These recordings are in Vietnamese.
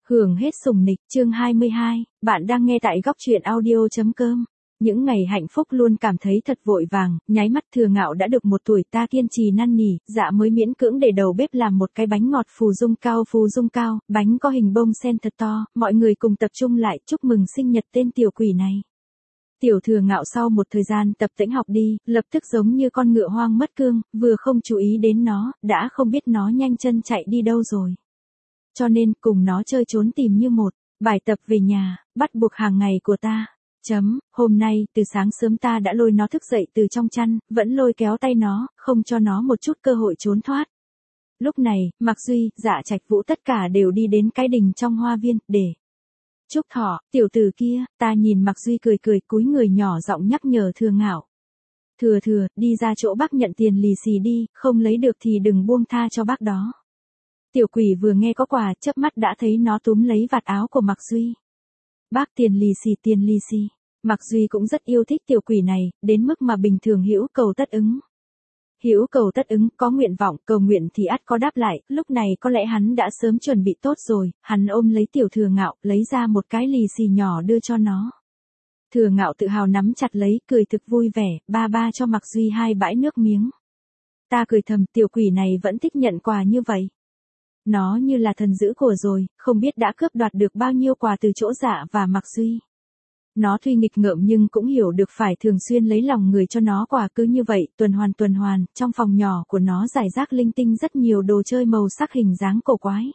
Hưởng hết sủng nịch, chương 22, bạn đang nghe tại góc truyện audio.com. Những ngày hạnh phúc luôn cảm thấy thật vội vàng, nháy mắt Thừa Ngạo đã được 1 tuổi, ta kiên trì năn nỉ, dạ mới miễn cưỡng để đầu bếp làm một cái bánh ngọt phù dung cao, bánh có hình bông sen thật to, mọi người cùng tập trung lại chúc mừng sinh nhật tên tiểu quỷ này. Tiểu Thừa Ngạo sau một thời gian tập tễnh học đi, lập tức giống như con ngựa hoang mất cương, vừa không chú ý đến nó, đã không biết nó nhanh chân chạy đi đâu rồi. Cho nên, cùng nó chơi trốn tìm như một bài tập về nhà, bắt buộc hàng ngày của ta. Hôm nay, từ sáng sớm ta đã lôi nó thức dậy từ trong chăn, vẫn lôi kéo tay nó, không cho nó một chút cơ hội trốn thoát. Lúc này, Mạc Duy, Dạ Trạch Vũ tất cả đều đi đến cái đình trong hoa viên, để chúc thọ, tiểu tử kia, ta nhìn Mạc Duy cười cười cúi người nhỏ giọng nhắc nhở Thừa Ngạo. Thừa, đi ra chỗ bác nhận tiền lì xì đi, không lấy được thì đừng buông tha cho bác đó. Tiểu quỷ vừa nghe có quà, chớp mắt đã thấy nó túm lấy vạt áo của Mạc Duy. Bác tiền lì xì. Mạc Duy cũng rất yêu thích tiểu quỷ này, đến mức mà bình thường hữu cầu tất ứng. Hữu cầu tất ứng, có nguyện vọng, cầu nguyện thì ắt có đáp lại, lúc này có lẽ hắn đã sớm chuẩn bị tốt rồi, hắn ôm lấy tiểu Thừa Ngạo, lấy ra một cái lì xì nhỏ đưa cho nó. Thừa Ngạo tự hào nắm chặt lấy, cười thực vui vẻ, ba cho Mạc Duy 2 bãi nước miếng. Ta cười thầm, tiểu quỷ này vẫn thích nhận quà như vậy. Nó như là thần giữ của rồi, không biết đã cướp đoạt được bao nhiêu quà từ chỗ Dạ và Mạc Duy. Nó tuy nghịch ngợm nhưng cũng hiểu được phải thường xuyên lấy lòng người cho nó quà, cứ như vậy, tuần hoàn, trong phòng nhỏ của nó rải rác linh tinh rất nhiều đồ chơi màu sắc hình dáng cổ quái.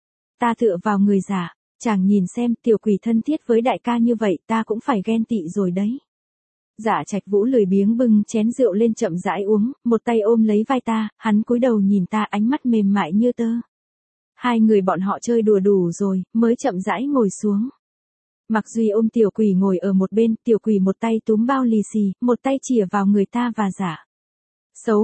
Ta tựa vào người Dạ, chàng nhìn xem, tiểu quỷ thân thiết với đại ca như vậy, ta cũng phải ghen tị rồi đấy. Dạ Trạch Vũ lười biếng bưng chén rượu lên chậm rãi uống, một tay ôm lấy vai ta, hắn cúi đầu nhìn ta, ánh mắt mềm mại như tơ. Hai người bọn họ chơi đùa đủ rồi, mới chậm rãi ngồi xuống. Mạc Duy ôm tiểu quỷ ngồi ở một bên, tiểu quỷ một tay túm bao lì xì, một tay chìa vào người ta và Dạ. Xấu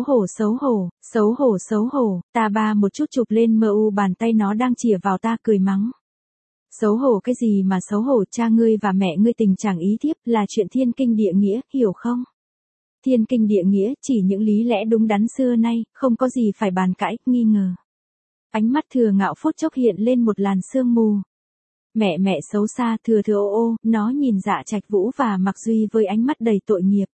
hổ, ta ba một chút chụp lên bàn tay nó đang chìa vào ta, cười mắng. Xấu hổ cái gì mà xấu hổ, cha ngươi và mẹ ngươi tình chẳng ý thiếp, là chuyện thiên kinh địa nghĩa, hiểu không? Thiên kinh địa nghĩa chỉ những lý lẽ đúng đắn xưa nay, không có gì phải bàn cãi, nghi ngờ. Ánh mắt Thừa Ngạo phút chốc hiện lên một làn sương mù. Mẹ xấu xa, Thừa ô, nó nhìn Dạ Trạch Vũ và Mạc Duy với ánh mắt đầy tội nghiệp.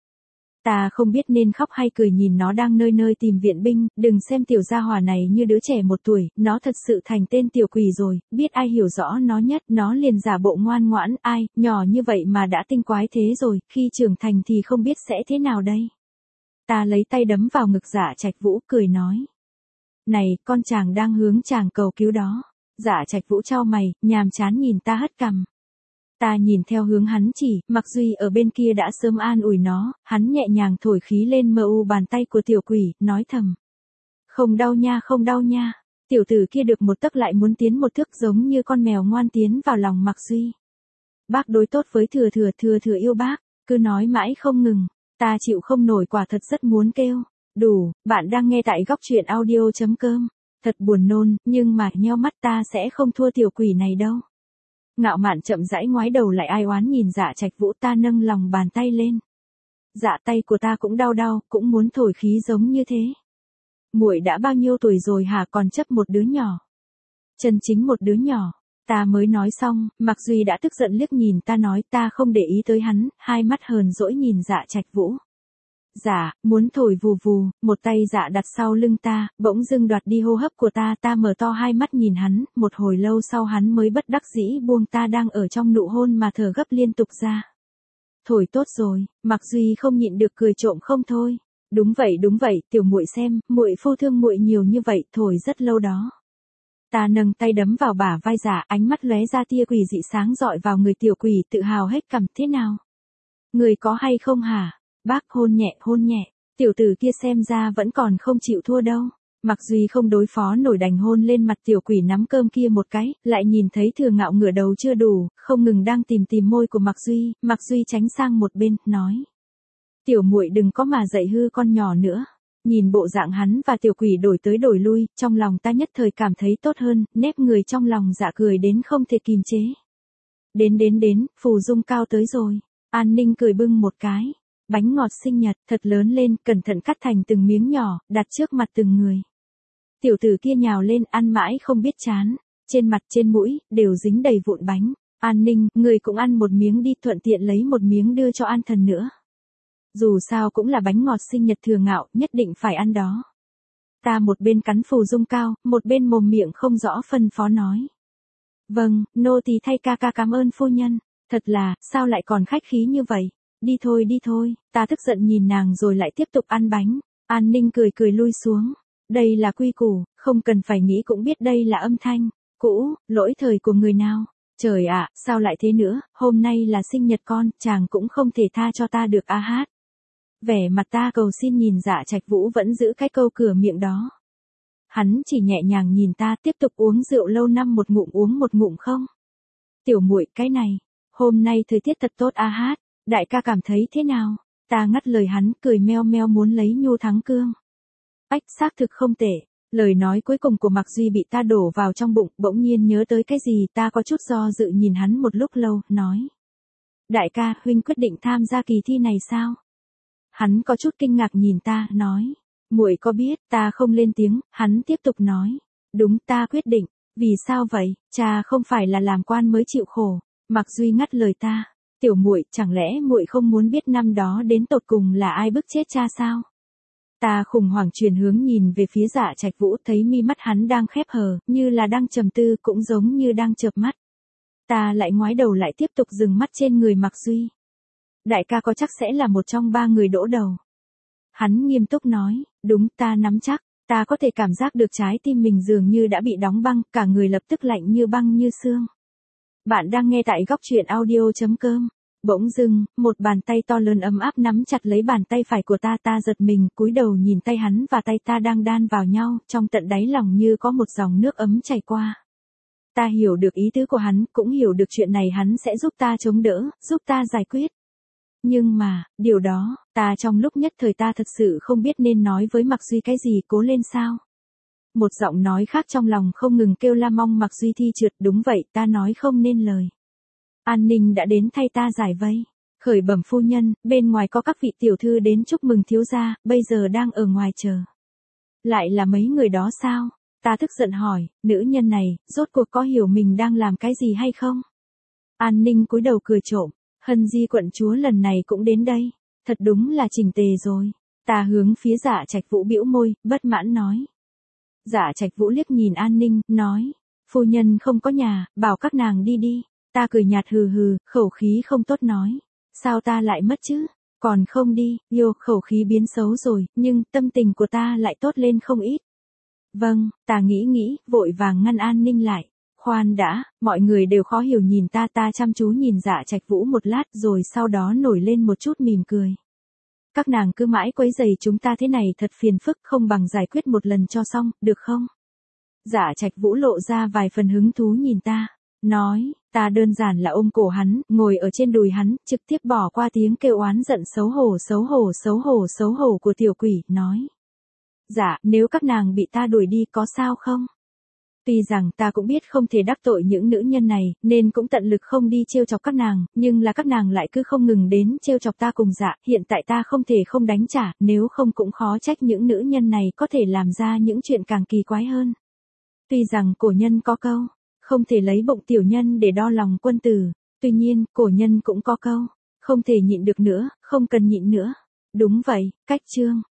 Ta không biết nên khóc hay cười nhìn nó đang nơi tìm viện binh, đừng xem tiểu gia hỏa này như đứa trẻ 1 tuổi, nó thật sự thành tên tiểu quỷ rồi, biết ai hiểu rõ nó nhất, nó liền giả bộ ngoan ngoãn, ai, nhỏ như vậy mà đã tinh quái thế rồi, khi trưởng thành thì không biết sẽ thế nào đây. Ta lấy tay đấm vào ngực Dạ Trạch Vũ, cười nói. Này, con chàng đang hướng chàng cầu cứu đó. Dạ Trạch Vũ chau mày, nhàm chán nhìn ta hất cằm. Ta nhìn theo hướng hắn chỉ, Mạc Duy ở bên kia đã sớm an ủi nó, hắn nhẹ nhàng thổi khí lên bàn tay của tiểu quỷ, nói thầm. Không đau nha. Tiểu tử kia được 1 tấc lại muốn tiến 1 thước, giống như con mèo ngoan tiến vào lòng Mạc Duy. Bác đối tốt với Thừa yêu bác, cứ nói mãi không ngừng, ta chịu không nổi, quả thật rất muốn kêu. Đủ, bạn đang nghe tại góc truyện audio.com. Thật buồn nôn, nhưng mà nheo mắt, ta sẽ không thua tiểu quỷ này đâu. Ngạo mạn chậm rãi ngoái đầu lại ai oán nhìn Dạ Trạch Vũ, ta nâng lòng bàn tay lên. Dạ tay của ta cũng đau, cũng muốn thổi khí giống như thế. Muội đã bao nhiêu tuổi rồi hả, còn chấp một đứa nhỏ. Chân chính một đứa nhỏ. Ta mới nói xong, Mạc Duy đã tức giận liếc nhìn ta nói, ta không để ý tới hắn, hai mắt hờn dỗi nhìn Dạ Trạch Vũ. Dạ, muốn thổi vù vù, một tay Dạ đặt sau lưng ta, bỗng dưng đoạt đi hô hấp của ta mở to hai mắt nhìn hắn, một hồi lâu sau hắn mới bất đắc dĩ buông ta đang ở trong nụ hôn mà thở gấp liên tục ra. Thổi tốt rồi, Mạc Duy không nhịn được cười trộm không thôi. Đúng vậy, tiểu muội xem, muội phu thương muội nhiều như vậy, thổi rất lâu đó. Ta nâng tay đấm vào bả vai Dạ, ánh mắt lóe ra tia quỷ dị sáng dọi vào người tiểu quỷ, tự hào hết cằm, thế nào? Người có hay không hả? Bác hôn nhẹ, tiểu tử kia xem ra vẫn còn không chịu thua đâu. Mạc Duy không đối phó nổi đành hôn lên mặt tiểu quỷ nắm cơm kia một cái, lại nhìn thấy Thừa Ngạo ngửa đầu chưa đủ, không ngừng đang tìm môi của Mạc Duy tránh sang một bên, nói. Tiểu muội đừng có mà dạy hư con nhỏ nữa. Nhìn bộ dạng hắn và tiểu quỷ đổi tới đổi lui, trong lòng ta nhất thời cảm thấy tốt hơn, nếp người trong lòng Dạ cười đến không thể kìm chế. Đến, phù dung cao tới rồi. An Ninh cười bưng một cái. Bánh ngọt sinh nhật, thật lớn lên, cẩn thận cắt thành từng miếng nhỏ, đặt trước mặt từng người. Tiểu tử kia nhào lên, ăn mãi không biết chán. trên mặt trên mũi, đều dính đầy vụn bánh. An Ninh, người cũng ăn một miếng đi, thuận tiện lấy một miếng đưa cho An Thần nữa. Dù sao cũng là bánh ngọt sinh nhật Thừa Ngạo, nhất định phải ăn đó. Ta một bên cắn phù dung cao, một bên mồm miệng không rõ phân phó nói. Vâng, nô tỳ thay ca ca cảm ơn phu nhân. Thật là, sao lại còn khách khí như vậy? Đi thôi, ta tức giận nhìn nàng rồi lại tiếp tục ăn bánh. An Ninh cười cười lui xuống. Đây là quy củ, không cần phải nghĩ cũng biết đây là âm thanh cũ, lỗi thời của người nào. Trời ạ, sao lại thế nữa, hôm nay là sinh nhật con, chàng cũng không thể tha cho ta được a hát. Vẻ mặt ta cầu xin nhìn Dạ Trạch Vũ vẫn giữ cái câu cửa miệng đó. Hắn chỉ nhẹ nhàng nhìn ta, tiếp tục uống rượu lâu năm, một ngụm uống một ngụm không. Tiểu muội, cái này, hôm nay thời tiết thật tốt a hát, đại ca cảm thấy thế nào? Ta ngắt lời hắn, cười meo meo muốn lấy nhu thắng cương. Ách, xác thực không tệ. Lời nói cuối cùng của Mạc Duy bị ta đổ vào trong bụng, bỗng nhiên nhớ tới cái gì, ta có chút do dự nhìn hắn một lúc lâu, nói. Đại ca, huynh quyết định tham gia kỳ thi này sao? Hắn có chút kinh ngạc nhìn ta, nói. Muội có biết, ta không lên tiếng, hắn tiếp tục nói. Đúng, ta quyết định. Vì sao vậy, cha không phải là làm quan mới chịu khổ. Mạc Duy ngắt lời ta. Tiểu muội, chẳng lẽ muội không muốn biết năm đó đến tột cùng là ai bức chết cha sao? Ta khủng hoảng chuyển hướng nhìn về phía Dạ Trạch Vũ, thấy mi mắt hắn đang khép hờ, như là đang trầm tư, cũng giống như đang chợp mắt. Ta lại ngoái đầu lại tiếp tục dừng mắt trên người Mạc Duy. Đại ca có chắc sẽ là một trong 3 người đỗ đầu. Hắn nghiêm túc nói, đúng, ta nắm chắc, ta có thể cảm giác được trái tim mình dường như đã bị đóng băng, cả người lập tức lạnh như băng như xương. Bạn đang nghe tại góc truyện audio.com. Bỗng dưng, một bàn tay to lớn ấm áp nắm chặt lấy bàn tay phải của ta, ta giật mình, cúi đầu nhìn tay hắn và tay ta đang đan vào nhau, trong tận đáy lòng như có một dòng nước ấm chảy qua. Ta hiểu được ý tứ của hắn, cũng hiểu được chuyện này hắn sẽ giúp ta chống đỡ, giúp ta giải quyết. Nhưng mà, điều đó, ta trong lúc nhất thời ta thật sự không biết nên nói với Mạc Duy cái gì, cố lên sao. Một giọng nói khác trong lòng không ngừng kêu la mong Mạc Duy thi trượt, đúng vậy, ta nói không nên lời. An Ninh đã đến thay ta giải vây. Khởi bẩm phu nhân, bên ngoài có các vị tiểu thư đến chúc mừng thiếu gia, bây giờ đang ở ngoài chờ. Lại là mấy người đó sao? Ta tức giận hỏi, nữ nhân này, rốt cuộc có hiểu mình đang làm cái gì hay không? An Ninh cúi đầu cười trộm, Hân Di quận chúa lần này cũng đến đây. Thật đúng là chỉnh tề rồi. Ta hướng phía Dạ Trạch Vũ bĩu môi, bất mãn nói. Dạ Trạch Vũ liếc nhìn An Ninh, nói. Phu nhân không có nhà, bảo các nàng đi đi. Ta cười nhạt hừ hừ, khẩu khí không tốt nói. Sao ta lại mất chứ? Còn không đi, yêu, khẩu khí biến xấu rồi, nhưng tâm tình của ta lại tốt lên không ít. Vâng, ta nghĩ, vội vàng ngăn An Ninh lại. Khoan đã, mọi người đều khó hiểu nhìn ta, ta chăm chú nhìn Dạ Trạch Vũ một lát rồi sau đó nổi lên một chút mỉm cười. Các nàng cứ mãi quấy rầy chúng ta thế này thật phiền phức, không bằng giải quyết một lần cho xong, được không? Dạ Trạch Vũ lộ ra vài phần hứng thú nhìn ta. Nói, ta đơn giản là ôm cổ hắn, ngồi ở trên đùi hắn, trực tiếp bỏ qua tiếng kêu oán giận xấu hổ của tiểu quỷ, nói. Dạ, nếu các nàng bị ta đuổi đi có sao không? Tuy rằng ta cũng biết không thể đắc tội những nữ nhân này, nên cũng tận lực không đi trêu chọc các nàng, nhưng là các nàng lại cứ không ngừng đến trêu chọc ta cùng Dạ, hiện tại ta không thể không đánh trả, nếu không cũng khó trách những nữ nhân này có thể làm ra những chuyện càng kỳ quái hơn. Tuy rằng cổ nhân có câu, không thể lấy bụng tiểu nhân để đo lòng quân tử, tuy nhiên, cổ nhân cũng có câu, không thể nhịn được nữa, không cần nhịn nữa. Đúng vậy, cách chương.